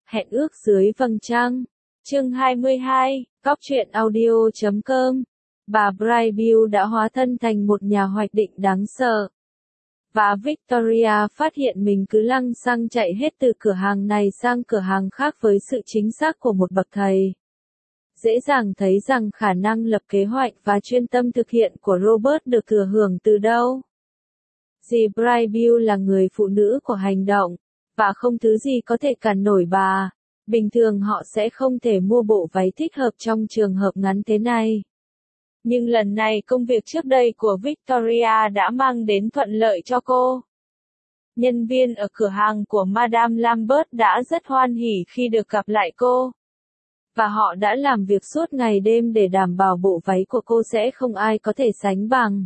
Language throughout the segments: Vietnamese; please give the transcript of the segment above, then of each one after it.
Hẹn ước dưới vầng trăng. Chương 22, Cóc truyện audio.com. Bà Brightview đã hóa thân thành một nhà hoạch định đáng sợ. Và Victoria phát hiện mình cứ lăng xăng chạy hết từ cửa hàng này sang cửa hàng khác với sự chính xác của một bậc thầy. Dễ dàng thấy rằng khả năng lập kế hoạch và chuyên tâm thực hiện của Robert được thừa hưởng từ đâu. Dì Brightview là người phụ nữ của hành động, và không thứ gì có thể cản nổi bà. Bình thường họ sẽ không thể mua bộ váy thích hợp trong trường hợp ngắn thế này. Nhưng lần này công việc trước đây của Victoria đã mang đến thuận lợi cho cô. Nhân viên ở cửa hàng của Madame Lambert đã rất hoan hỉ khi được gặp lại cô. Và họ đã làm việc suốt ngày đêm để đảm bảo bộ váy của cô sẽ không ai có thể sánh bằng.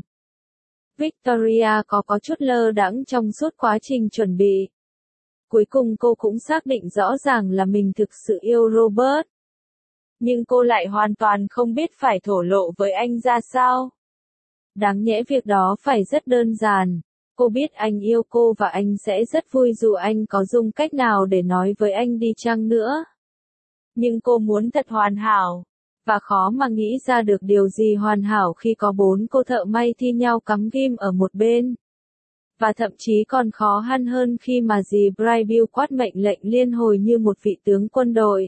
Victoria có chút lơ đãng trong suốt quá trình chuẩn bị. Cuối cùng cô cũng xác định rõ ràng là mình thực sự yêu Robert. Nhưng cô lại hoàn toàn không biết phải thổ lộ với anh ra sao. Đáng nhẽ việc đó phải rất đơn giản. Cô biết anh yêu cô và anh sẽ rất vui dù anh có dùng cách nào để nói với anh đi chăng nữa. Nhưng cô muốn thật hoàn hảo. Và khó mà nghĩ ra được điều gì hoàn hảo khi có 4 cô thợ may thi nhau cắm ghim ở một bên. Và thậm chí còn khó khăn hơn khi mà dì Brightview quát mệnh lệnh liên hồi như một vị tướng quân đội.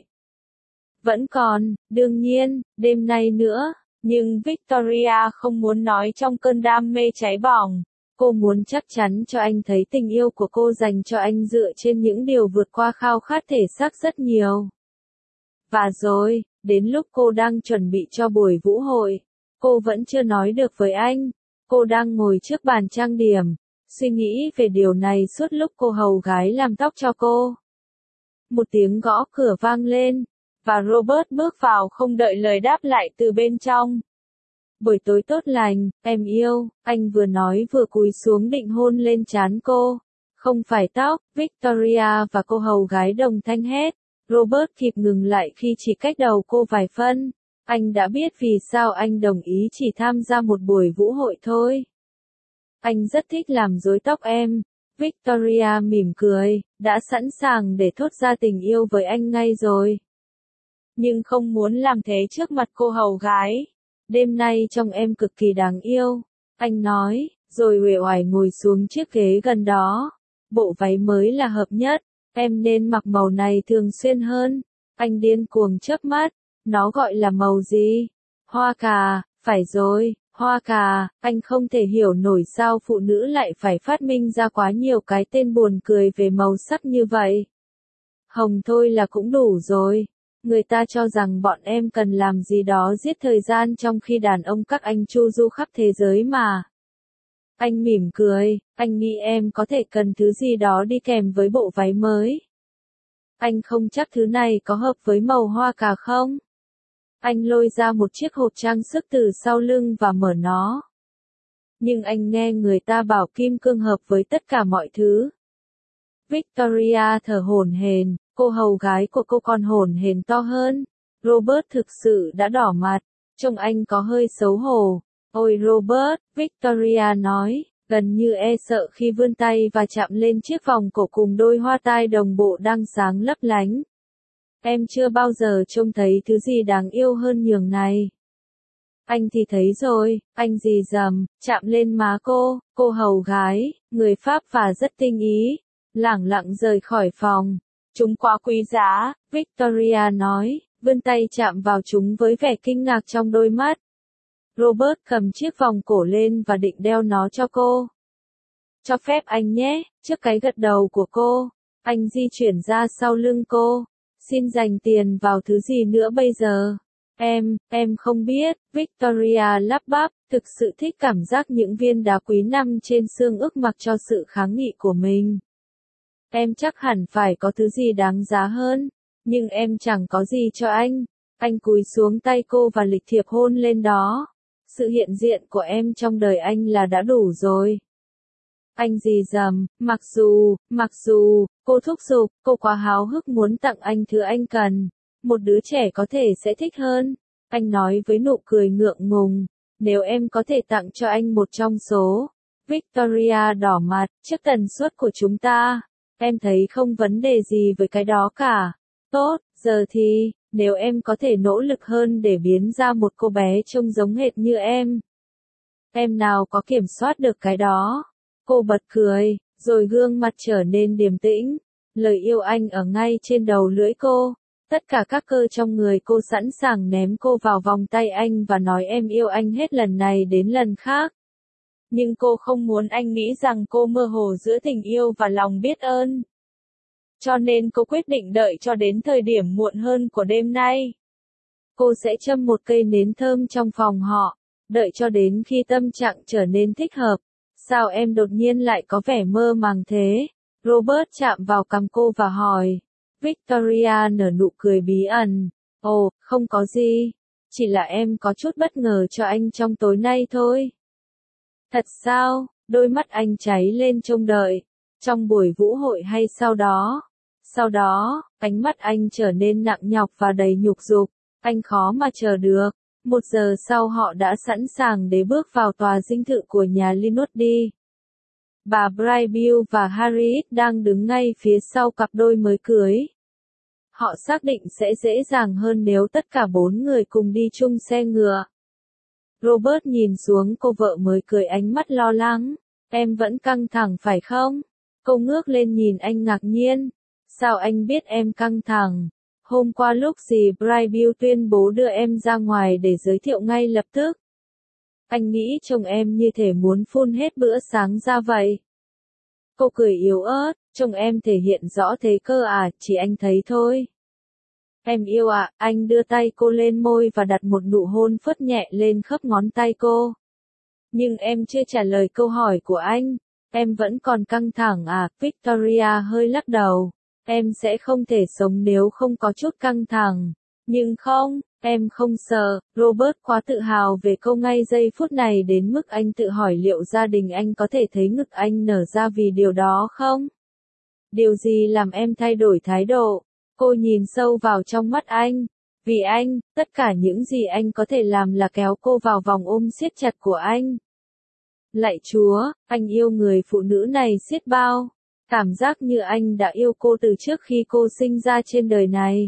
Vẫn còn, đương nhiên, đêm nay nữa, nhưng Victoria không muốn nói trong cơn đam mê cháy bỏng. Cô muốn chắc chắn cho anh thấy tình yêu của cô dành cho anh dựa trên những điều vượt qua khao khát thể xác rất nhiều. Và rồi, đến lúc cô đang chuẩn bị cho buổi vũ hội, cô vẫn chưa nói được với anh. Cô đang ngồi trước bàn trang điểm, suy nghĩ về điều này suốt lúc cô hầu gái làm tóc cho cô. Một tiếng gõ cửa vang lên, và Robert bước vào không đợi lời đáp lại từ bên trong. Buổi tối tốt lành, em yêu, anh vừa nói vừa cúi xuống định hôn lên trán cô. Không phải tóc, Victoria và cô hầu gái đồng thanh hét. Robert kịp ngừng lại khi chỉ cách đầu cô vài phân. Anh đã biết vì sao anh đồng ý chỉ tham gia một buổi vũ hội thôi. Anh rất thích làm rối tóc em. Victoria mỉm cười, đã sẵn sàng để thốt ra tình yêu với anh ngay rồi. Nhưng không muốn làm thế trước mặt cô hầu gái. Đêm nay trông em cực kỳ đáng yêu, anh nói, rồi uể oải ngồi xuống chiếc ghế gần đó. Bộ váy mới là hợp nhất, em nên mặc màu này thường xuyên hơn. Anh điên cuồng chớp mắt, nó gọi là màu gì? Hoa cà, phải rồi, hoa cà. Anh không thể hiểu nổi sao phụ nữ lại phải phát minh ra quá nhiều cái tên buồn cười về màu sắc như vậy. Hồng thôi là cũng đủ rồi. Người ta cho rằng bọn em cần làm gì đó giết thời gian trong khi đàn ông các anh chu du khắp thế giới mà. Anh mỉm cười, anh nghĩ em có thể cần thứ gì đó đi kèm với bộ váy mới. Anh không chắc thứ này có hợp với màu hoa cà không? Anh lôi ra một chiếc hộp trang sức từ sau lưng và mở nó. Nhưng anh nghe người ta bảo kim cương hợp với tất cả mọi thứ. Victoria thở hổn hển. Cô hầu gái của cô còn hổn hển to hơn. Robert thực sự đã đỏ mặt, trông anh có hơi xấu hổ. Ôi Robert, Victoria nói, gần như e sợ khi vươn tay và chạm lên chiếc vòng cổ cùng đôi hoa tai đồng bộ đang sáng lấp lánh. Em chưa bao giờ trông thấy thứ gì đáng yêu hơn nhường này. Anh thì thấy rồi, anh rì rầm, chạm lên má cô hầu gái, người Pháp và rất tinh ý, lẳng lặng rời khỏi phòng. Chúng quá quý giá, Victoria nói, vươn tay chạm vào chúng với vẻ kinh ngạc trong đôi mắt. Robert cầm chiếc vòng cổ lên và định đeo nó cho cô. Cho phép anh nhé, trước cái gật đầu của cô, anh di chuyển ra sau lưng cô. Xin dành tiền vào thứ gì nữa bây giờ? Em không biết, Victoria lắp bắp, thực sự thích cảm giác những viên đá quý nằm trên xương ức mặc cho sự kháng nghị của mình. Em chắc hẳn phải có thứ gì đáng giá hơn, nhưng em chẳng có gì cho anh. Anh cúi xuống tay cô và lịch thiệp hôn lên đó. Sự hiện diện của em trong đời anh là đã đủ rồi. Anh rì rầm, mặc dù, cô thúc giục, cô quá háo hức muốn tặng anh thứ anh cần. Một đứa trẻ có thể sẽ thích hơn. Anh nói với nụ cười ngượng ngùng, nếu em có thể tặng cho anh một trong số. Victoria đỏ mặt, trước tần suất của chúng ta. Em thấy không vấn đề gì với cái đó cả. Tốt, giờ thì, nếu em có thể nỗ lực hơn để biến ra một cô bé trông giống hệt như em nào có kiểm soát được cái đó. Cô bật cười, rồi gương mặt trở nên điềm tĩnh. Lời yêu anh ở ngay trên đầu lưỡi cô. Tất cả các cơ trong người cô sẵn sàng ném cô vào vòng tay anh và nói em yêu anh hết lần này đến lần khác. Nhưng cô không muốn anh nghĩ rằng cô mơ hồ giữa tình yêu và lòng biết ơn. Cho nên cô quyết định đợi cho đến thời điểm muộn hơn của đêm nay. Cô sẽ châm một cây nến thơm trong phòng họ, đợi cho đến khi tâm trạng trở nên thích hợp. Sao em đột nhiên lại có vẻ mơ màng thế? Robert chạm vào cằm cô và hỏi. Victoria nở nụ cười bí ẩn. Ồ, không có gì. Chỉ là em có chút bất ngờ cho anh trong tối nay thôi. Thật sao? Đôi mắt anh cháy lên trông đợi. Trong buổi vũ hội hay sau đó? Sau đó, ánh mắt anh trở nên nặng nhọc và đầy nhục dục. Anh khó mà chờ được. 1 giờ sau họ đã sẵn sàng để bước vào tòa dinh thự của nhà Linwood. Bà Brightbill và Harriet đang đứng ngay phía sau cặp đôi mới cưới. Họ xác định sẽ dễ dàng hơn nếu tất cả 4 người cùng đi chung xe ngựa. Robert nhìn xuống cô vợ mới cưới ánh mắt lo lắng. Em vẫn căng thẳng phải không? Cô ngước lên nhìn anh ngạc nhiên. Sao anh biết em căng thẳng? Hôm qua lúc dì Brightbill tuyên bố đưa em ra ngoài để giới thiệu ngay lập tức. Anh nghĩ chồng em như thể muốn phun hết bữa sáng ra vậy. Cô cười yếu ớt, chồng em thể hiện rõ thế cơ à, chỉ anh thấy thôi. Em yêu ạ, anh đưa tay cô lên môi và đặt một nụ hôn phớt nhẹ lên khớp ngón tay cô. Nhưng em chưa trả lời câu hỏi của anh. Em vẫn còn căng thẳng à, Victoria hơi lắc đầu. Em sẽ không thể sống nếu không có chút căng thẳng. Nhưng không, em không sợ. Robert quá tự hào về câu ngay giây phút này đến mức anh tự hỏi liệu gia đình anh có thể thấy ngực anh nở ra vì điều đó không? Điều gì làm em thay đổi thái độ? Cô nhìn sâu vào trong mắt anh. Vì anh, tất cả những gì anh có thể làm là kéo cô vào vòng ôm siết chặt của anh. Lạy Chúa, anh yêu người phụ nữ này xiết bao. Cảm giác như anh đã yêu cô từ trước khi cô sinh ra trên đời này.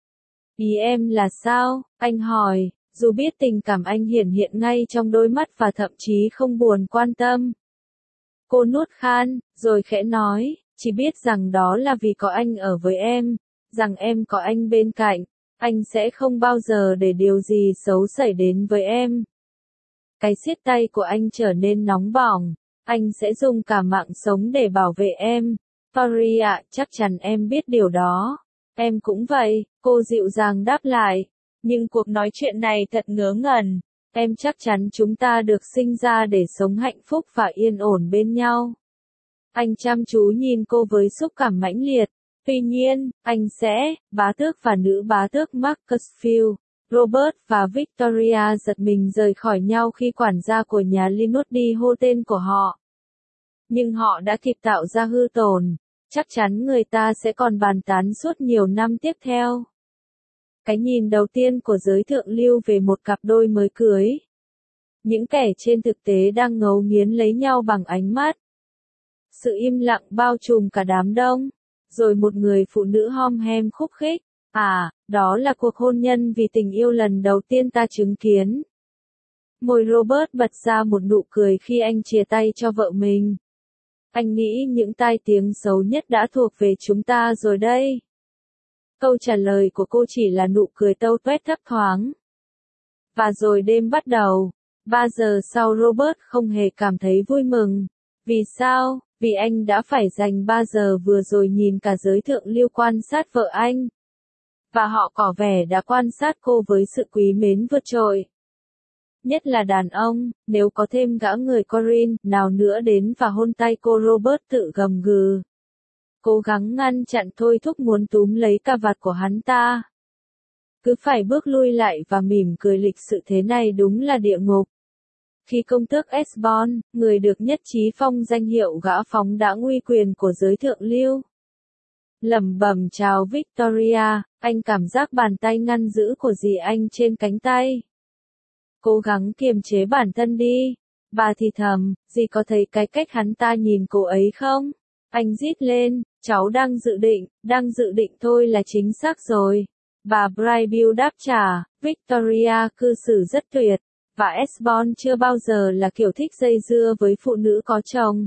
Ý em là sao? Anh hỏi, dù biết tình cảm anh hiển hiện ngay trong đôi mắt và thậm chí không buồn quan tâm. Cô nuốt khan, rồi khẽ nói, chỉ biết rằng đó là vì có anh ở với em, rằng em có anh bên cạnh, anh sẽ không bao giờ để điều gì xấu xảy đến với em. Cái siết tay của anh trở nên nóng bỏng. Anh sẽ dùng cả mạng sống để bảo vệ em. Tori ạ, chắc chắn em biết điều đó. Em cũng vậy, cô dịu dàng đáp lại. Nhưng cuộc nói chuyện này thật ngớ ngẩn. Em chắc chắn chúng ta được sinh ra để sống hạnh phúc và yên ổn bên nhau. Anh chăm chú nhìn cô với xúc cảm mãnh liệt. Tuy nhiên, anh sẽ, bá tước và nữ bá tước Marcusfield. Robert và Victoria giật mình rời khỏi nhau khi quản gia của nhà Linwood hô tên của họ. Nhưng họ đã kịp tạo ra hư tổn. Chắc chắn người ta sẽ còn bàn tán suốt nhiều năm tiếp theo. Cái nhìn đầu tiên của giới thượng lưu về một cặp đôi mới cưới. Những kẻ trên thực tế đang ngấu nghiến lấy nhau bằng ánh mắt. Sự im lặng bao trùm cả đám đông. Rồi một người phụ nữ hom hem khúc khích. À, đó là cuộc hôn nhân vì tình yêu lần đầu tiên ta chứng kiến. Môi Robert bật ra một nụ cười khi anh chia tay cho vợ mình. Anh nghĩ những tai tiếng xấu nhất đã thuộc về chúng ta rồi đây. Câu trả lời của cô chỉ là nụ cười tâu tuét thấp thoáng. Và rồi đêm bắt đầu. 3 giờ sau Robert không hề cảm thấy vui mừng. Vì sao? Vì anh đã phải dành 3 giờ vừa rồi nhìn cả giới thượng lưu quan sát vợ anh. Và họ tỏ vẻ đã quan sát cô với sự quý mến vượt trội. Nhất là đàn ông, nếu có thêm gã người Corinne nào nữa đến và hôn tay cô, Robert tự gầm gừ. Cố gắng ngăn chặn thôi thúc muốn túm lấy cà vạt của hắn ta. Cứ phải bước lui lại và mỉm cười lịch sự thế này đúng là địa ngục. Khi công tước Esbon, người được nhất trí phong danh hiệu gã phóng đãng uy quyền của giới thượng lưu, lẩm bẩm chào Victoria, anh cảm giác bàn tay ngăn giữ của dì anh trên cánh tay. Cố gắng kiềm chế bản thân đi. Bà thì thầm, dì có thấy cái cách hắn ta nhìn cô ấy không? Anh rít lên, Cháu đang dự định thôi là chính xác rồi. Bà Brightview đáp trả, Victoria cư xử rất tuyệt, và Esbon chưa bao giờ là kiểu thích dây dưa với phụ nữ có chồng.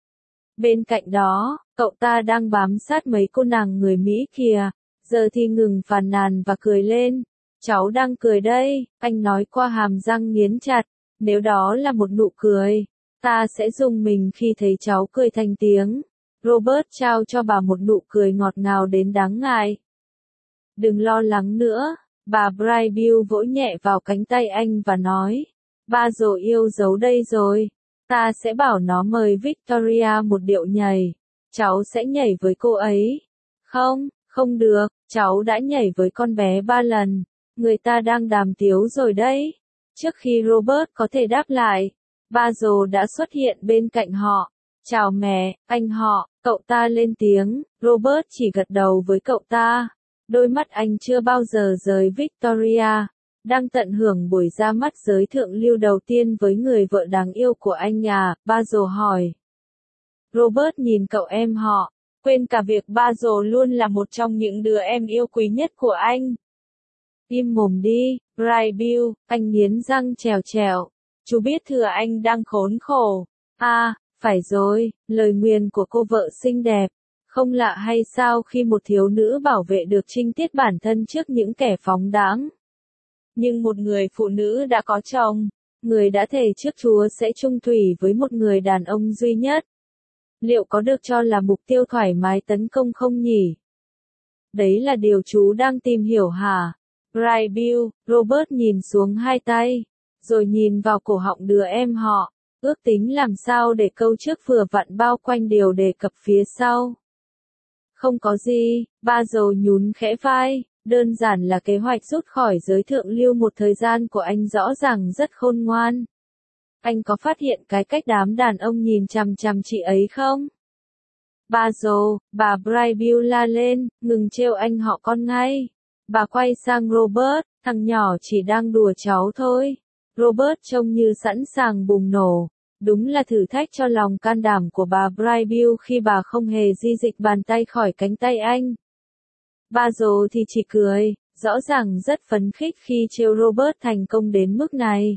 Bên cạnh đó, cậu ta đang bám sát mấy cô nàng người Mỹ kìa, giờ thì ngừng phàn nàn và cười lên. Cháu đang cười đây, anh nói qua hàm răng nghiến chặt, nếu đó là một nụ cười, ta sẽ rùng mình khi thấy cháu cười thành tiếng. Robert trao cho bà một nụ cười ngọt ngào đến đáng ngại. Đừng lo lắng nữa, bà Brightview vỗ nhẹ vào cánh tay anh và nói, ba dồ yêu dấu đây rồi, ta sẽ bảo nó mời Victoria một điệu nhảy, cháu sẽ nhảy với cô ấy. Không, không được, cháu đã nhảy với con bé 3 lần, người ta đang đàm tiếu rồi đấy. Trước khi Robert có thể đáp lại, ba dồ đã xuất hiện bên cạnh họ. Chào mẹ, anh họ, cậu ta lên tiếng, Robert chỉ gật đầu với cậu ta. Đôi mắt anh chưa bao giờ rời Victoria, đang tận hưởng buổi ra mắt giới thượng lưu đầu tiên với người vợ đáng yêu của anh à, ba dồ hỏi. Robert nhìn cậu em họ, quên cả việc ba dồ luôn là một trong những đứa em yêu quý nhất của anh. Im mồm đi, Brightview, anh nghiến răng trèo trèo. Chú biết thừa anh đang khốn khổ. À, phải rồi, lời nguyền của cô vợ xinh đẹp. Không lạ hay sao khi một thiếu nữ bảo vệ được trinh tiết bản thân trước những kẻ phóng đãng. Nhưng một người phụ nữ đã có chồng, người đã thề trước Chúa sẽ chung thủy với một người đàn ông duy nhất. Liệu có được cho là mục tiêu thoải mái tấn công không nhỉ? Đấy là điều chú đang tìm hiểu hả? Brightview, Robert nhìn xuống hai tay, rồi nhìn vào cổ họng đứa em họ, ước tính làm sao để câu trước vừa vặn bao quanh điều đề cập phía sau. Không có gì, ba dầu nhún khẽ vai, đơn giản là kế hoạch rút khỏi giới thượng lưu một thời gian của anh rõ ràng rất khôn ngoan. Anh có phát hiện cái cách đám đàn ông nhìn chằm chằm chị ấy không? Ba dồ, bà Brightview la lên, ngừng trêu anh họ con ngay. Bà quay sang Robert, thằng nhỏ chỉ đang đùa cháu thôi. Robert trông như sẵn sàng bùng nổ. Đúng là thử thách cho lòng can đảm của bà Brightview khi bà không hề di dịch bàn tay khỏi cánh tay anh. Ba dồ thì chỉ cười, rõ ràng rất phấn khích khi trêu Robert thành công đến mức này.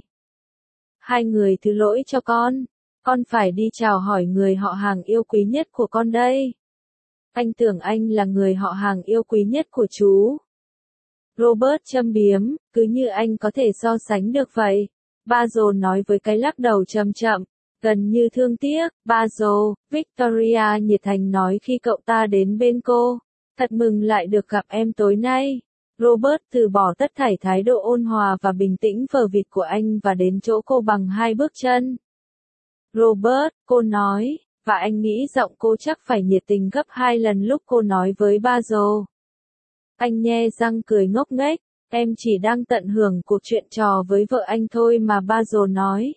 Hai người thứ lỗi cho con phải đi chào hỏi người họ hàng yêu quý nhất của con đây. Anh tưởng anh là người họ hàng yêu quý nhất của chú. Robert châm biếm, cứ như anh có thể so sánh được vậy. Ba dồ nói với cái lắc đầu chậm chậm, gần như thương tiếc. Ba dồ, Victoria nhiệt thành nói khi cậu ta đến bên cô. Thật mừng lại được gặp em tối nay. Robert từ bỏ tất thảy thái độ ôn hòa và bình tĩnh phờ phịt của anh và đến chỗ cô bằng 2 bước chân. Robert, cô nói, và anh nghĩ giọng cô chắc phải nhiệt tình gấp 2 lần lúc cô nói với ba dồ. Anh nhe răng cười ngốc nghếch, em chỉ đang tận hưởng cuộc chuyện trò với vợ anh thôi mà, ba dồ nói.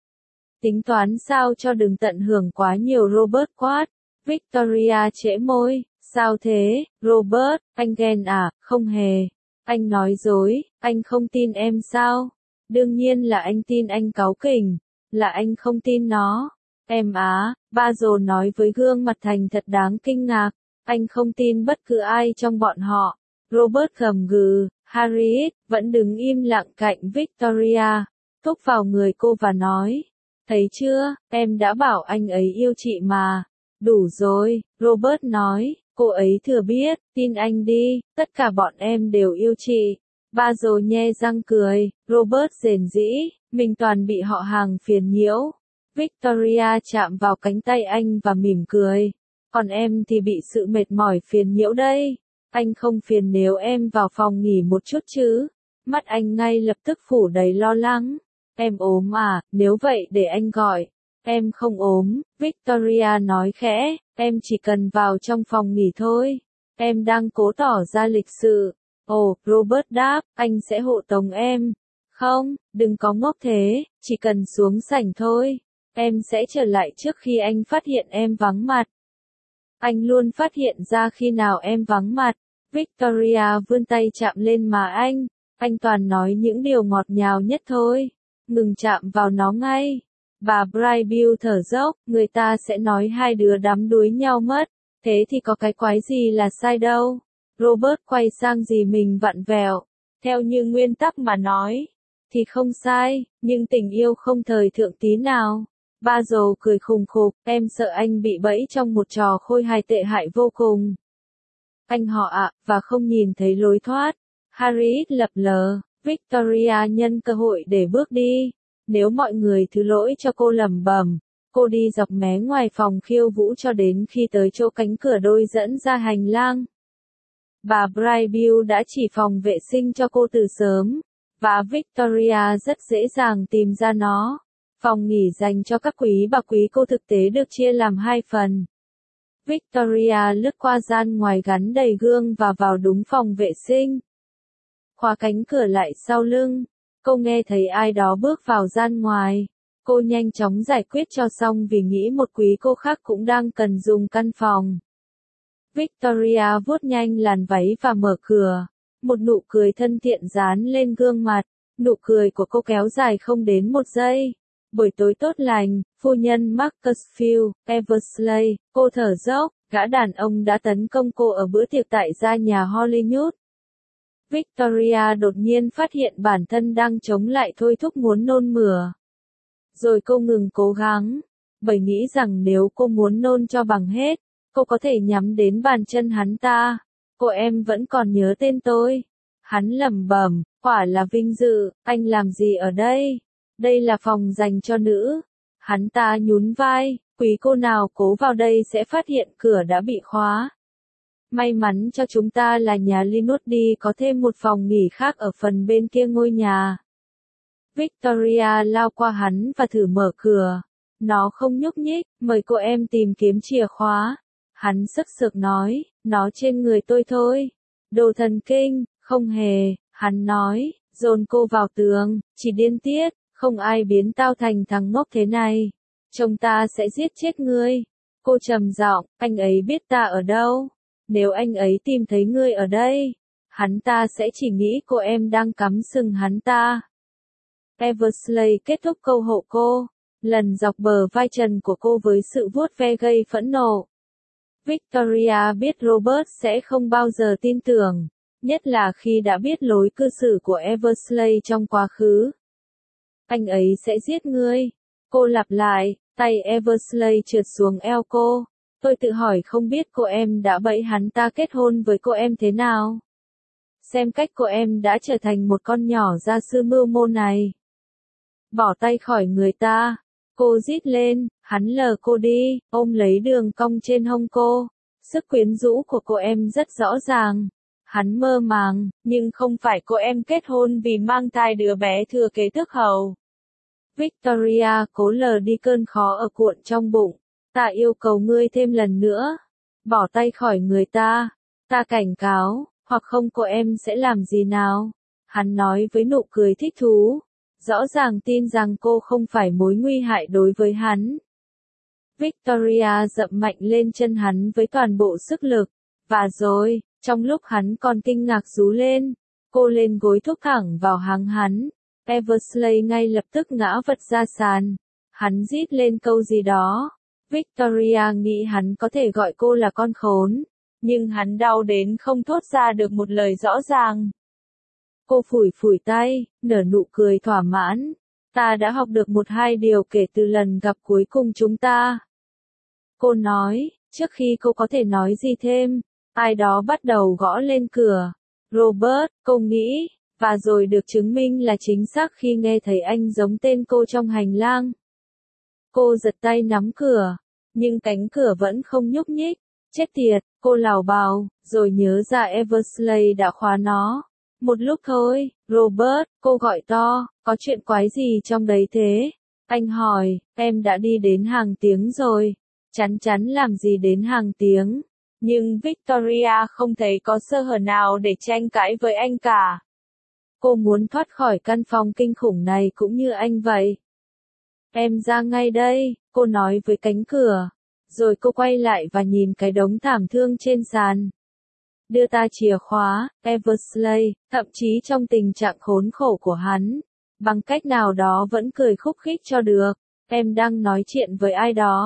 Tính toán sao cho đừng tận hưởng quá nhiều, Robert quát. Victoria trễ môi, sao thế, Robert, anh ghen à, không hề. Anh nói dối, anh không tin em sao? Đương nhiên là anh tin, anh cáu kỉnh, là anh không tin nó. Em á, ba dồ nói với gương mặt thành thật đáng kinh ngạc, anh không tin bất cứ ai trong bọn họ. Robert gầm gừ, Harriet vẫn đứng im lặng cạnh Victoria, thúc vào người cô và nói, thấy chưa, em đã bảo anh ấy yêu chị mà. Đủ rồi, Robert nói, cô ấy thừa biết, tin anh đi, tất cả bọn em đều yêu chị. Ba dồ nhe răng cười, Robert rền rĩ, mình toàn bị họ hàng phiền nhiễu. Victoria chạm vào cánh tay anh và mỉm cười, còn em thì bị sự mệt mỏi phiền nhiễu đây. Anh không phiền nếu em vào phòng nghỉ một chút chứ? Mắt anh ngay lập tức phủ đầy lo lắng. Em ốm à, nếu vậy để anh gọi. Em không ốm, Victoria nói khẽ, em chỉ cần vào trong phòng nghỉ thôi. Em đang cố tỏ ra lịch sự. Ồ, Robert đáp, anh sẽ hộ tống em. Không, đừng có ngốc thế, chỉ cần xuống sảnh thôi. Em sẽ trở lại trước khi anh phát hiện em vắng mặt. Anh luôn phát hiện ra khi nào em vắng mặt. Victoria vươn tay chạm lên má anh toàn nói những điều ngọt ngào nhất thôi. Ngừng chạm vào nó ngay. Bà Brightview thở dốc, người ta sẽ nói hai đứa đắm đuối nhau mất. Thế thì có cái quái gì là sai đâu. Robert quay sang dì mình vặn vẹo. Theo như nguyên tắc mà nói, thì không sai, nhưng tình yêu không thời thượng tí nào. Basil cười khùng khục, em sợ anh bị bẫy trong một trò khôi hài tệ hại vô cùng. Anh họ ạ, và không nhìn thấy lối thoát. Harriet lập lờ, Victoria nhân cơ hội để bước đi. Nếu mọi người thứ lỗi cho cô lẩm bẩm, cô đi dọc mé ngoài phòng khiêu vũ cho đến khi tới chỗ cánh cửa đôi dẫn ra hành lang. Bà Brightbill đã chỉ phòng vệ sinh cho cô từ sớm, và Victoria rất dễ dàng tìm ra nó. Phòng nghỉ dành cho các quý bà quý cô thực tế được chia làm 2 phần. Victoria lướt qua gian ngoài gắn đầy gương và vào đúng phòng vệ sinh. Khóa cánh cửa lại sau lưng, cô nghe thấy ai đó bước vào gian ngoài. Cô nhanh chóng giải quyết cho xong vì nghĩ một quý cô khác cũng đang cần dùng căn phòng. Victoria vuốt nhanh làn váy và mở cửa. Một nụ cười thân thiện dán lên gương mặt. Nụ cười của cô kéo dài không đến 1 giây. Buổi tối tốt lành, phu nhân Macclesfield, Eversley, cô thở dốc, gã đàn ông đã tấn công cô ở bữa tiệc tại gia nhà Hollywood. Victoria đột nhiên phát hiện bản thân đang chống lại thôi thúc muốn nôn mửa. Rồi cô ngừng cố gắng, bởi nghĩ rằng nếu cô muốn nôn cho bằng hết, cô có thể nhắm đến bàn chân hắn ta. Cô em vẫn còn nhớ tên tôi. Hắn lẩm bẩm, quả là vinh dự, anh làm gì ở đây? Đây là phòng dành cho nữ. Hắn ta nhún vai, quý cô nào cố vào đây sẽ phát hiện cửa đã bị khóa. May mắn cho chúng ta là nhà Linwood có thêm một phòng nghỉ khác ở phần bên kia ngôi nhà. Victoria lao qua hắn và thử mở cửa. Nó không nhúc nhích, mời cô em tìm kiếm chìa khóa. Hắn sức sực nói, nó trên người tôi thôi. Đồ thần kinh, không hề, hắn nói, dồn cô vào tường, chỉ điên tiết, không ai biến tao thành thằng ngốc thế này. Chồng ta sẽ giết chết ngươi. Cô trầm giọng, anh ấy biết ta ở đâu. Nếu anh ấy tìm thấy ngươi ở đây, hắn ta sẽ chỉ nghĩ cô em đang cắm sừng hắn ta. Eversley kết thúc câu hộ cô, lần dọc bờ vai trần của cô với sự vuốt ve gây phẫn nộ. Victoria biết Robert sẽ không bao giờ tin tưởng, nhất là khi đã biết lối cư xử của Eversley trong quá khứ. Anh ấy sẽ giết ngươi. Cô lặp lại, tay Eversley trượt xuống eo cô. Tôi tự hỏi không biết cô em đã bẫy hắn ta kết hôn với cô em thế nào. Xem cách cô em đã trở thành một con nhỏ gia sư mưu mô này. Bỏ tay khỏi người ta. Cô rít lên, hắn lờ cô đi, ôm lấy đường cong trên hông cô. Sức quyến rũ của cô em rất rõ ràng. Hắn mơ màng, nhưng không phải cô em kết hôn vì mang thai đứa bé thừa kế tước hầu. Victoria cố lờ đi cơn khó ở cuộn trong bụng. Ta yêu cầu ngươi thêm lần nữa. Bỏ tay khỏi người ta. Ta cảnh cáo, hoặc không cô em sẽ làm gì nào. Hắn nói với nụ cười thích thú. Rõ ràng tin rằng cô không phải mối nguy hại đối với hắn. Victoria dậm mạnh lên chân hắn với toàn bộ sức lực. Và rồi, trong lúc hắn còn kinh ngạc rú lên, cô lên gối thúc thẳng vào háng hắn. Eversley ngay lập tức ngã vật ra sàn. Hắn rít lên câu gì đó. Victoria nghĩ hắn có thể gọi cô là con khốn, nhưng hắn đau đến không thốt ra được một lời rõ ràng. Cô phủi phủi tay, nở nụ cười thỏa mãn. Ta đã học được 1-2 điều kể từ lần gặp cuối cùng chúng ta. Cô nói, trước khi cô có thể nói gì thêm, ai đó bắt đầu gõ lên cửa. Robert, cô nghĩ, và rồi được chứng minh là chính xác khi nghe thấy anh giống tên cô trong hành lang. Cô giật tay nắm cửa, nhưng cánh cửa vẫn không nhúc nhích. Chết tiệt, cô lảo bào, rồi nhớ ra Eversley đã khóa nó. Một lúc thôi, Robert, cô gọi to, có chuyện quái gì trong đấy thế? Anh hỏi, em đã đi đến hàng tiếng rồi. Chắn chắn làm gì đến hàng tiếng. Nhưng Victoria không thấy có sơ hở nào để tranh cãi với anh cả. Cô muốn thoát khỏi căn phòng kinh khủng này cũng như anh vậy. Em ra ngay đây, cô nói với cánh cửa. Rồi cô quay lại và nhìn cái đống thảm thương trên sàn. Đưa ta chìa khóa, Eversley, thậm chí trong tình trạng khốn khổ của hắn. Bằng cách nào đó vẫn cười khúc khích cho được. Em đang nói chuyện với ai đó.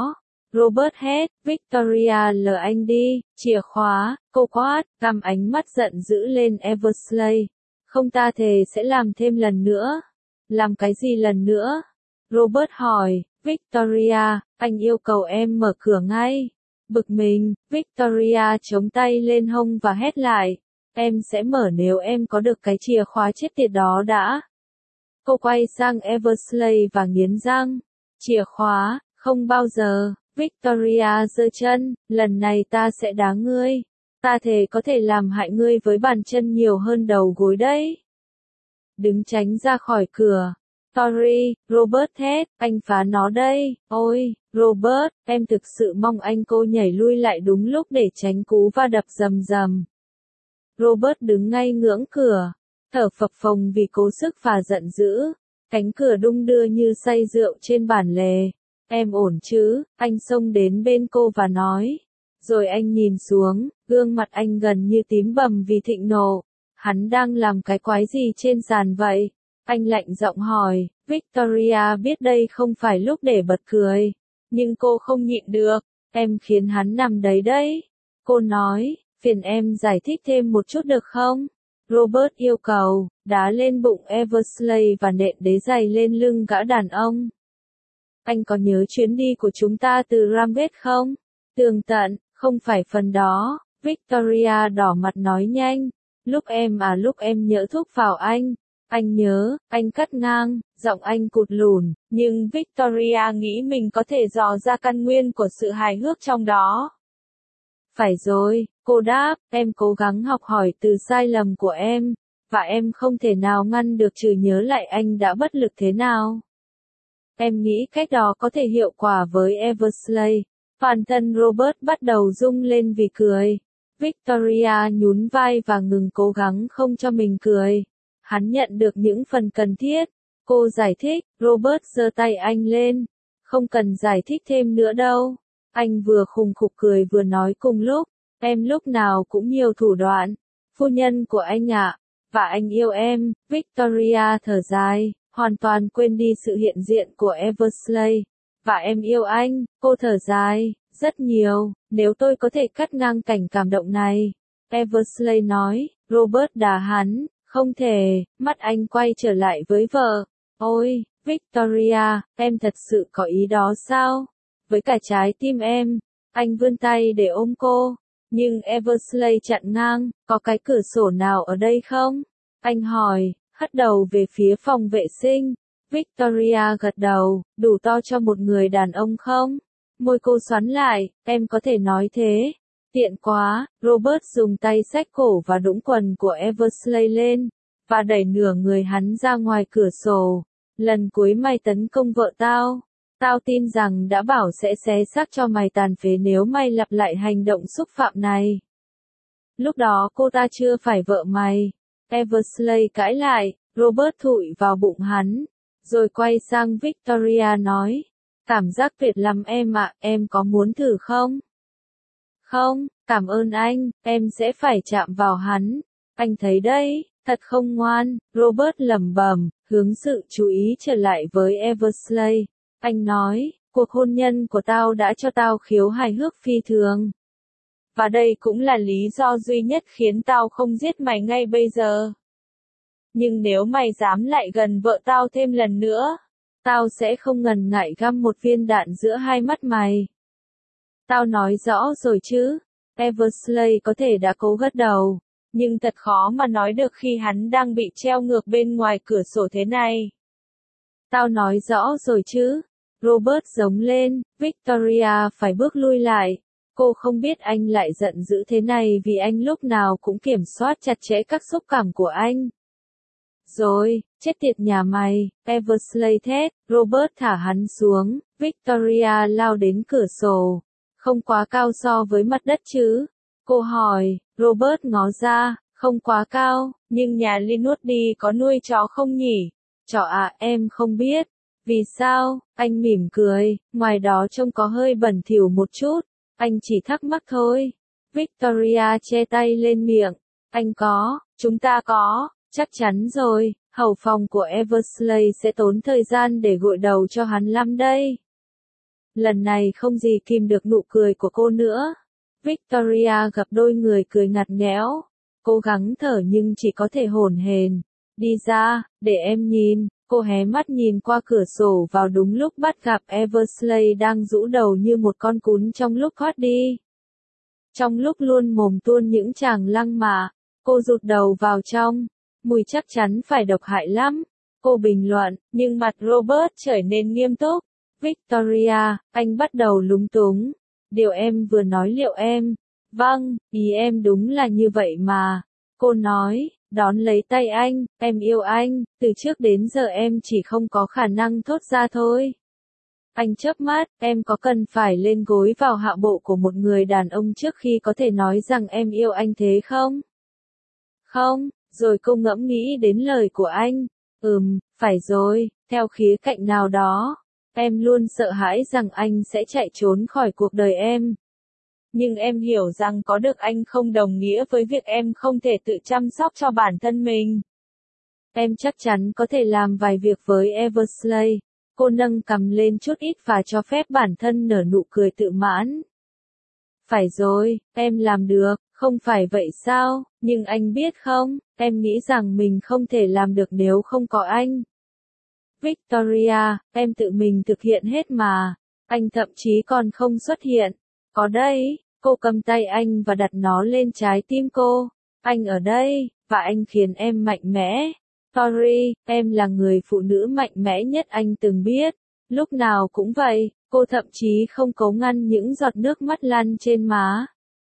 Robert hét, Victoria lờ anh đi, chìa khóa, cô quát, căm ánh mắt giận dữ lên Eversley. Không, ta thề sẽ làm thêm lần nữa. Làm cái gì lần nữa? Robert hỏi, Victoria, anh yêu cầu em mở cửa ngay. Bực mình, Victoria chống tay lên hông và hét lại, em sẽ mở nếu em có được cái chìa khóa chết tiệt đó đã. Cô quay sang Eversley và nghiến răng, chìa khóa, không bao giờ. Victoria giơ chân, lần này ta sẽ đá ngươi. Ta thề có thể làm hại ngươi với bàn chân nhiều hơn đầu gối đấy. Đứng tránh ra khỏi cửa. Sorry, Robert thét, anh phá nó đây. Ôi, Robert, em thực sự mong anh. Cô nhảy lui lại đúng lúc để tránh cú va đập rầm rầm. Robert đứng ngay ngưỡng cửa, thở phập phồng vì cố sức và giận dữ. Cánh cửa đung đưa như say rượu trên bản lề. Em ổn chứ? Anh xông đến bên cô và nói. Rồi anh nhìn xuống, gương mặt anh gần như tím bầm vì thịnh nộ. Hắn đang làm cái quái gì trên sàn vậy? Anh lạnh giọng hỏi. Victoria biết đây không phải lúc để bật cười. Nhưng cô không nhịn được. Em khiến hắn nằm đấy. Cô nói, phiền em giải thích thêm một chút được không? Robert yêu cầu, đá lên bụng Eversley và nện đế giày lên lưng gã đàn ông. Anh có nhớ chuyến đi của chúng ta từ Ramgate không? Tường tận, không phải phần đó. Victoria đỏ mặt nói nhanh. Lúc em nhỡ thuốc vào anh. Anh nhớ, anh cắt ngang, giọng anh cụt lùn, nhưng Victoria nghĩ mình có thể dò ra căn nguyên của sự hài hước trong đó. Phải rồi, cô đáp, em cố gắng học hỏi từ sai lầm của em, và em không thể nào ngăn được trừ nhớ lại anh đã bất lực thế nào. Em nghĩ cách đó có thể hiệu quả với Eversley. Toàn thân Robert bắt đầu rung lên vì cười. Victoria nhún vai và ngừng cố gắng không cho mình cười. Hắn nhận được những phần cần thiết. Cô giải thích, Robert giơ tay anh lên. Không cần giải thích thêm nữa đâu. Anh vừa khùng khục cười vừa nói cùng lúc. Em lúc nào cũng nhiều thủ đoạn. Phu nhân của anh ạ. Và anh yêu em. Victoria thở dài, hoàn toàn quên đi sự hiện diện của Eversley. Và em yêu anh, cô thở dài, rất nhiều, nếu tôi có thể cắt ngang cảnh cảm động này. Eversley nói, Robert đá hắn, không thể, mắt anh quay trở lại với vợ. Ôi, Victoria, em thật sự có ý đó sao? Với cả trái tim em, anh vươn tay để ôm cô. Nhưng Eversley chặn ngang, có cái cửa sổ nào ở đây không? Anh hỏi, hất đầu về phía phòng vệ sinh. Victoria gật đầu, đủ to cho một người đàn ông không? Môi cô xoắn lại, em có thể nói thế. Tiện quá, Robert dùng tay xách cổ và đũng quần của Eversley lên, và đẩy nửa người hắn ra ngoài cửa sổ. Lần cuối mày tấn công vợ tao. Tao tin rằng đã bảo sẽ xé xác cho mày tàn phế nếu mày lặp lại hành động xúc phạm này. Lúc đó cô ta chưa phải vợ mày. Eversley cãi lại, Robert thụi vào bụng hắn. Rồi quay sang Victoria nói. Cảm giác tuyệt lắm em ạ, em có muốn thử không? Không, cảm ơn anh, em sẽ phải chạm vào hắn. Anh thấy đấy, thật không ngoan, Robert lẩm bẩm, hướng sự chú ý trở lại với Eversley. Anh nói, cuộc hôn nhân của tao đã cho tao khiếu hài hước phi thường. Và đây cũng là lý do duy nhất khiến tao không giết mày ngay bây giờ. Nhưng nếu mày dám lại gần vợ tao thêm lần nữa, tao sẽ không ngần ngại găm một viên đạn giữa hai mắt mày. Tao nói rõ rồi chứ. Eversley có thể đã cố gật đầu, nhưng thật khó mà nói được khi hắn đang bị treo ngược bên ngoài cửa sổ thế này. Tao nói rõ rồi chứ. Robert giống lên, Victoria phải bước lui lại. Cô không biết anh lại giận dữ thế này vì anh lúc nào cũng kiểm soát chặt chẽ các xúc cảm của anh. Rồi, chết tiệt nhà mày, Eversley thét, Robert thả hắn xuống, Victoria lao đến cửa sổ. Không quá cao so với mặt đất chứ? Cô hỏi, Robert ngó ra, không quá cao, nhưng nhà Linwood có nuôi chó không nhỉ? Chó à, em không biết. Vì sao? Anh mỉm cười, ngoài đó trông có hơi bẩn thỉu một chút. Anh chỉ thắc mắc thôi. Victoria che tay lên miệng. Anh có, chúng ta có, chắc chắn rồi, hầu phòng của Eversley sẽ tốn thời gian để gội đầu cho hắn lắm đây. Lần này không gì kìm được nụ cười của cô nữa. Victoria gặp đôi người cười ngặt nghẽo. Cố gắng thở nhưng chỉ có thể hổn hển. Đi ra, để em nhìn. Cô hé mắt nhìn qua cửa sổ vào đúng lúc bắt gặp Eversley đang rũ đầu như một con cún trong lúc thoát đi. Trong lúc luôn mồm tuôn những tràng lăng mạ, cô rụt đầu vào trong. Mùi chắc chắn phải độc hại lắm. Cô bình luận, nhưng mặt Robert trở nên nghiêm túc. Victoria, anh bắt đầu lúng túng. Điều em vừa nói liệu em? Vâng, ý em đúng là như vậy mà. Cô nói, đón lấy tay anh, em yêu anh, từ trước đến giờ em chỉ không có khả năng thốt ra thôi. Anh chớp mắt, em có cần phải lên gối vào hạ bộ của một người đàn ông trước khi có thể nói rằng em yêu anh thế không? Không, rồi cô ngẫm nghĩ đến lời của anh. Phải rồi, theo khía cạnh nào đó. Em luôn sợ hãi rằng anh sẽ chạy trốn khỏi cuộc đời em. Nhưng em hiểu rằng có được anh không đồng nghĩa với việc em không thể tự chăm sóc cho bản thân mình. Em chắc chắn có thể làm vài việc với Eversley. Cô nâng cằm lên chút ít và cho phép bản thân nở nụ cười tự mãn. Phải rồi, em làm được, không phải vậy sao? Nhưng anh biết không, em nghĩ rằng mình không thể làm được nếu không có anh. Victoria, em tự mình thực hiện hết mà. Anh thậm chí còn không xuất hiện. Có đây, cô cầm tay anh và đặt nó lên trái tim cô. Anh ở đây, và anh khiến em mạnh mẽ. Tori, em là người phụ nữ mạnh mẽ nhất anh từng biết. Lúc nào cũng vậy, cô thậm chí không cố ngăn những giọt nước mắt lăn trên má.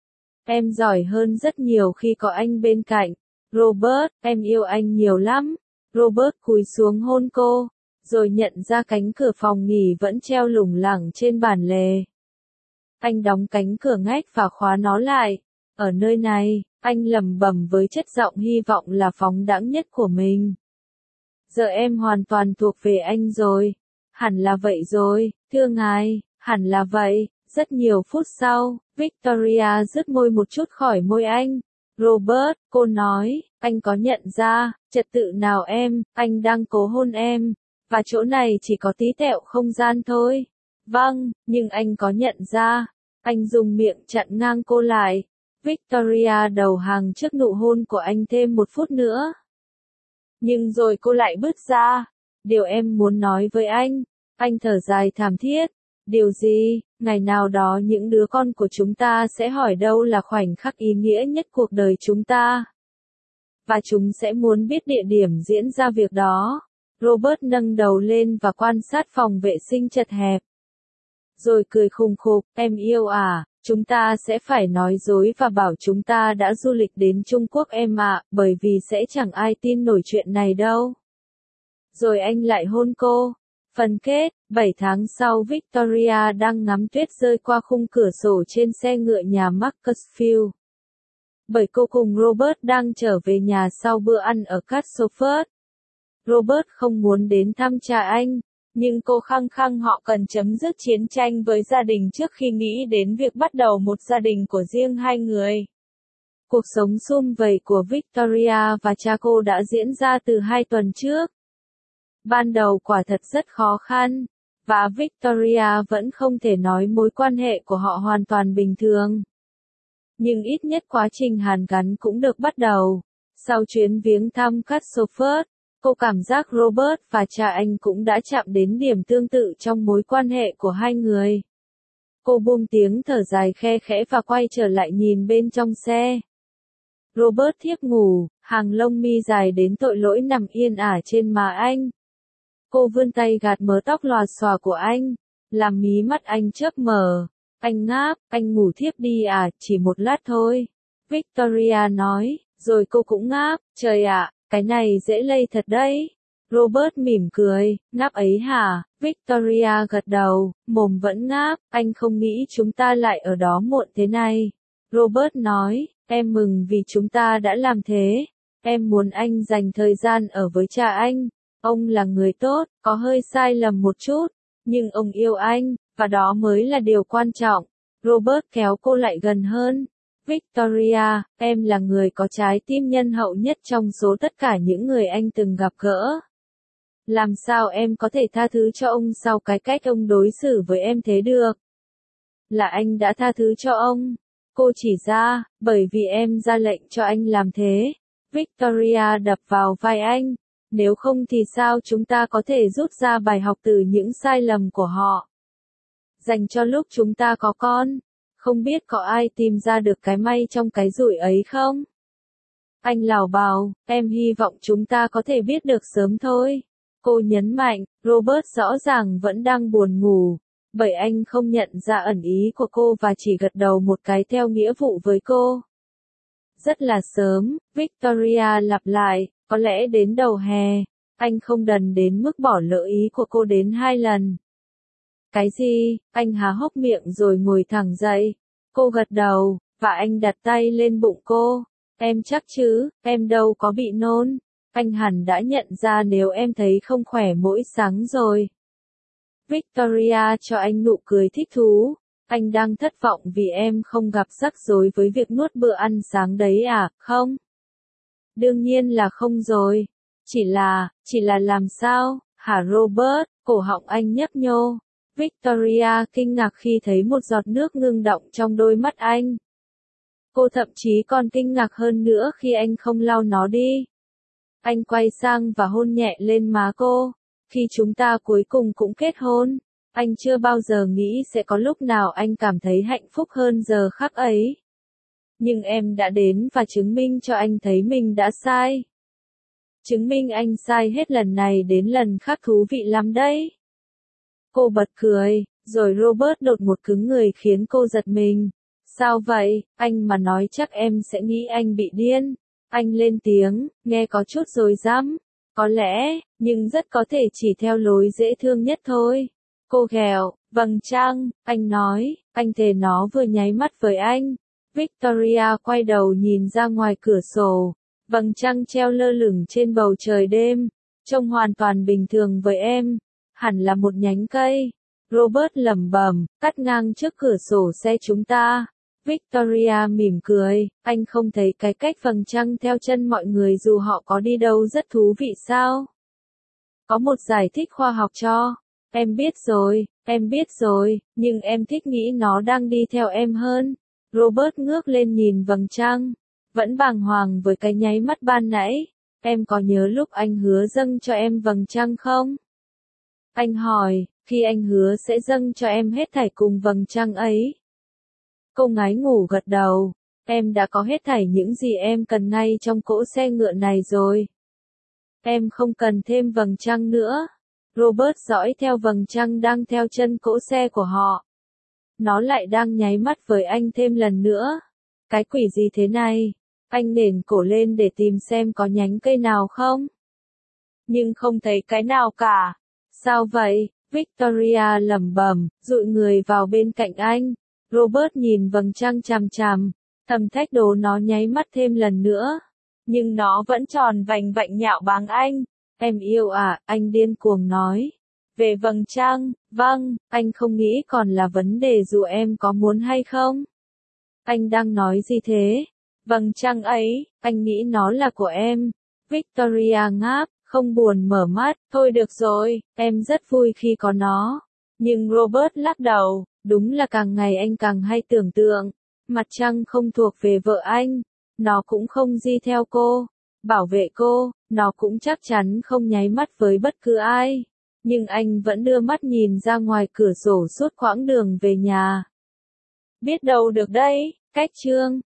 Em giỏi hơn rất nhiều khi có anh bên cạnh. Robert, em yêu anh nhiều lắm. Robert cúi xuống hôn cô, rồi nhận ra cánh cửa phòng nghỉ vẫn treo lủng lẳng trên bàn lề. Anh đóng cánh cửa ngách và khóa nó lại. Ở nơi này, anh lẩm bẩm với chất giọng hy vọng là phóng đãng nhất của mình. Giờ em hoàn toàn thuộc về anh rồi. Hẳn là vậy rồi, thưa ngài, hẳn là vậy. Rất nhiều phút sau, Victoria rứt môi một chút khỏi môi anh. Robert, cô nói, anh có nhận ra, trật tự nào em, anh đang cố hôn em. Và chỗ này chỉ có tí tẹo không gian thôi. Vâng, nhưng anh có nhận ra. Anh dùng miệng chặn ngang cô lại. Victoria đầu hàng trước nụ hôn của anh thêm một phút nữa. Nhưng rồi cô lại bước ra. Điều em muốn nói với anh thở dài thảm thiết. Điều gì, ngày nào đó những đứa con của chúng ta sẽ hỏi đâu là khoảnh khắc ý nghĩa nhất cuộc đời chúng ta. Và chúng sẽ muốn biết địa điểm diễn ra việc đó. Robert nâng đầu lên và quan sát phòng vệ sinh chật hẹp. Rồi cười khùng khục, em yêu à, chúng ta sẽ phải nói dối và bảo chúng ta đã du lịch đến Trung Quốc em ạ, bởi vì sẽ chẳng ai tin nổi chuyện này đâu. Rồi anh lại hôn cô. Phần kết, 7 tháng sau Victoria đang ngắm tuyết rơi qua khung cửa sổ trên xe ngựa nhà Macclesfield. Bởi cô cùng Robert đang trở về nhà sau bữa ăn ở Castleford. Robert không muốn đến thăm cha anh, nhưng cô khăng khăng họ cần chấm dứt chiến tranh với gia đình trước khi nghĩ đến việc bắt đầu một gia đình của riêng hai người. Cuộc sống sum vầy của Victoria và cha cô đã diễn ra từ 2 tuần trước. Ban đầu quả thật rất khó khăn, và Victoria vẫn không thể nói mối quan hệ của họ hoàn toàn bình thường. Nhưng ít nhất quá trình hàn gắn cũng được bắt đầu. Sau chuyến viếng thăm Castleford, cô cảm giác Robert và cha anh cũng đã chạm đến điểm tương tự trong mối quan hệ của hai người. Cô buông tiếng thở dài khe khẽ và quay trở lại nhìn bên trong xe. Robert thiếp ngủ, hàng lông mi dài đến tội lỗi nằm yên ả trên má anh. Cô vươn tay gạt mớ tóc lòa xòa của anh, làm mí mắt anh chớp mở. Anh ngáp, anh ngủ thiếp đi à, chỉ một lát thôi. Victoria nói, rồi cô cũng ngáp, trời ạ, cái này dễ lây thật đấy. Robert mỉm cười, ngáp ấy hả? Victoria gật đầu, mồm vẫn ngáp, anh không nghĩ chúng ta lại ở đó muộn thế này. Robert nói, em mừng vì chúng ta đã làm thế. Em muốn anh dành thời gian ở với cha anh. Ông là người tốt, có hơi sai lầm một chút, nhưng ông yêu anh, và đó mới là điều quan trọng. Robert kéo cô lại gần hơn. Victoria, em là người có trái tim nhân hậu nhất trong số tất cả những người anh từng gặp gỡ. Làm sao em có thể tha thứ cho ông sau cái cách ông đối xử với em thế được? Là anh đã tha thứ cho ông. Cô chỉ ra, bởi vì em ra lệnh cho anh làm thế. Victoria đập vào vai anh. Nếu không thì sao chúng ta có thể rút ra bài học từ những sai lầm của họ? Dành cho lúc chúng ta có con. Không biết có ai tìm ra được cái may trong cái rủi ấy không? Anh lảo bảo, em hy vọng chúng ta có thể biết được sớm thôi. Cô nhấn mạnh, Robert rõ ràng vẫn đang buồn ngủ, bởi anh không nhận ra ẩn ý của cô và chỉ gật đầu một cái theo nghĩa vụ với cô. Rất là sớm, Victoria lặp lại, có lẽ đến đầu hè. Anh không đần đến mức bỏ lỡ ý của cô đến 2 lần. Cái gì? Anh há hốc miệng rồi ngồi thẳng dậy. Cô gật đầu, và anh đặt tay lên bụng cô. Em chắc chứ, em đâu có bị nôn. Anh hẳn đã nhận ra nếu em thấy không khỏe mỗi sáng rồi. Victoria cho anh nụ cười thích thú. Anh đang thất vọng vì em không gặp rắc rối với việc nuốt bữa ăn sáng đấy à, không? Đương nhiên là không rồi. Chỉ là làm sao, hả Robert? Cổ họng anh nhấp nhô. Victoria kinh ngạc khi thấy một giọt nước ngưng đọng trong đôi mắt anh. Cô thậm chí còn kinh ngạc hơn nữa khi anh không lau nó đi. Anh quay sang và hôn nhẹ lên má cô. Khi chúng ta cuối cùng cũng kết hôn, anh chưa bao giờ nghĩ sẽ có lúc nào anh cảm thấy hạnh phúc hơn giờ khắc ấy. Nhưng em đã đến và chứng minh cho anh thấy mình đã sai. Chứng minh anh sai hết lần này đến lần khác thú vị lắm đấy. Cô bật cười, rồi Robert đột ngột cứng người khiến cô giật mình. Sao vậy, anh mà nói chắc em sẽ nghĩ anh bị điên. Anh lên tiếng, nghe có chút rối rắm. Có lẽ, nhưng rất có thể chỉ theo lối dễ thương nhất thôi. Cô ghẹo, vầng trăng, anh nói, anh thề nó vừa nháy mắt với anh. Victoria quay đầu nhìn ra ngoài cửa sổ. Vầng trăng treo lơ lửng trên bầu trời đêm, trông hoàn toàn bình thường với em. Hẳn là một nhánh cây. Robert lẩm bẩm, cắt ngang trước cửa sổ xe chúng ta. Victoria mỉm cười, anh không thấy cái cách vầng trăng theo chân mọi người dù họ có đi đâu rất thú vị sao? Có một giải thích khoa học cho. Em biết rồi, nhưng em thích nghĩ nó đang đi theo em hơn. Robert ngước lên nhìn vầng trăng, vẫn bàng hoàng với cái nháy mắt ban nãy. Em có nhớ lúc anh hứa dâng cho em vầng trăng không? Anh hỏi, khi anh hứa sẽ dâng cho em hết thảy cùng vầng trăng ấy. Cô ngái ngủ gật đầu, em đã có hết thảy những gì em cần ngay trong cỗ xe ngựa này rồi. Em không cần thêm vầng trăng nữa. Robert dõi theo vầng trăng đang theo chân cỗ xe của họ. Nó lại đang nháy mắt với anh thêm lần nữa. Cái quỷ gì thế này? Anh nền cổ lên để tìm xem có nhánh cây nào không. Nhưng không thấy cái nào cả. Sao vậy? Victoria lẩm bẩm, dụi người vào bên cạnh anh. Robert nhìn vầng trăng chằm chằm, thầm thách đố nó nháy mắt thêm lần nữa. Nhưng nó vẫn tròn vành vạnh nhạo báng anh. Em yêu à, anh điên cuồng nói. Về vầng trăng, vâng, anh không nghĩ còn là vấn đề dù em có muốn hay không. Anh đang nói gì thế? Vầng trăng ấy, anh nghĩ nó là của em. Victoria ngáp, không buồn mở mắt, thôi được rồi, em rất vui khi có nó. Nhưng Robert lắc đầu, đúng là càng ngày anh càng hay tưởng tượng. Mặt trăng không thuộc về vợ anh, nó cũng không đi theo cô, bảo vệ cô, nó cũng chắc chắn không nháy mắt với bất cứ ai. Nhưng anh vẫn đưa mắt nhìn ra ngoài cửa sổ suốt quãng đường về nhà. Biết đâu được đấy, cách chương